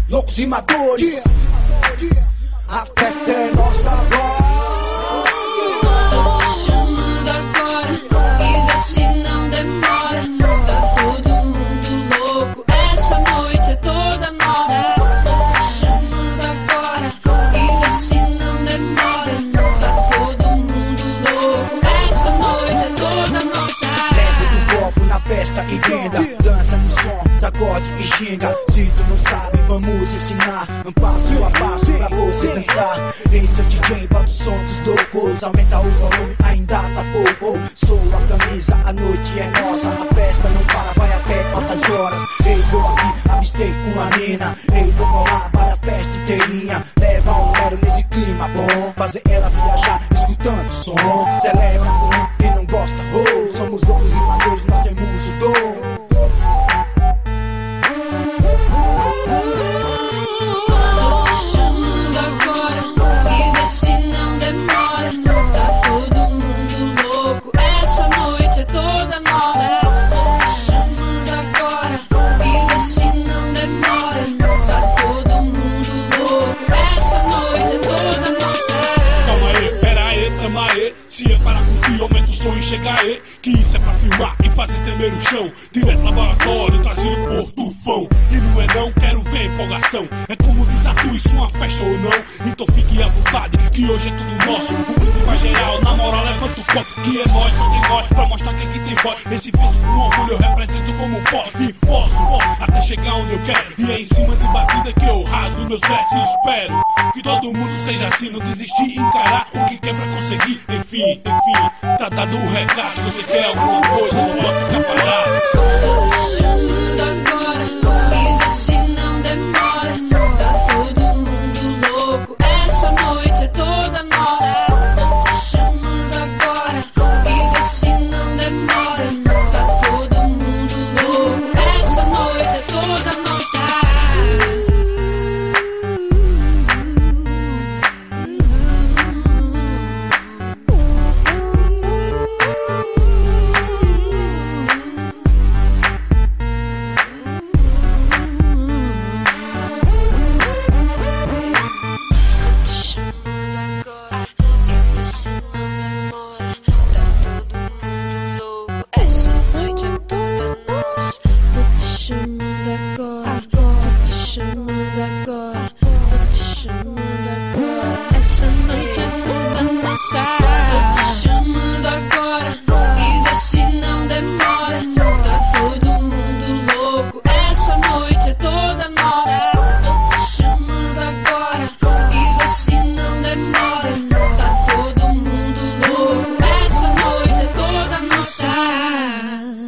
loucos e madores. A festa é nossa voz. Tô te chamando agora e vê se não demora. Tá todo mundo louco, essa noite é toda nossa. Tô te chamando agora e vê se não demora. Tá todo mundo louco, essa noite é toda nossa. Leve do copo na festa e brinda, dança no som, sacode e xinga. Se tu não sabe, vamos ensinar um passo a passo pra você dançar. Esse é o DJ, bota o som dos loucos, aumenta o volume, ainda tá pouco. Sou a camisa, a noite é nossa, a festa não para, vai até altas horas. Ei, vou aqui, avistei uma mina, ei, vou colar para a festa inteirinha. Leva um mero nesse clima bom, fazer ela viajar escutando som. Celebra com quem não gosta, oh, somos loucos rimadores, nós temos o dom. Tô te chamando agora e vê se não demora. Tá todo mundo louco, essa noite é toda nossa. Tô te chamando agora e vê se não demora. Tá todo mundo louco, essa noite é toda nossa. Calma aí, pera aí, tamo aí. Se é para curtir, aumenta o som e chega aí. Que isso é pra filmar e fazer tremer o chão. Direto laboratório, trazido por tufão. E não é não, quero ver empolgação. É como diz a tu, isso é uma festa ou não? Então fique à vontade, que hoje é tudo nosso. O grupo vai geral, na moral levanta o copo. Que é nós, só tem nós, pra mostrar que aqui tem voz. Esse físico com orgulho eu represento como posso. E forço, até chegar onde eu quero. E é em cima de batida que eu rasgo meus versos e espero que todo mundo seja assim, não desistir e encarar o que quer pra conseguir. Enfim, tá dado o recado. Vocês querem alguma coisa, não pode ficar parado. Tô te chamando agora e vê se não demora. Tá todo mundo louco, essa noite é toda nossa. Tô te chamando agora e vê se não demora. Tá todo mundo louco, essa noite é toda nossa. Essa noite é toda nossa.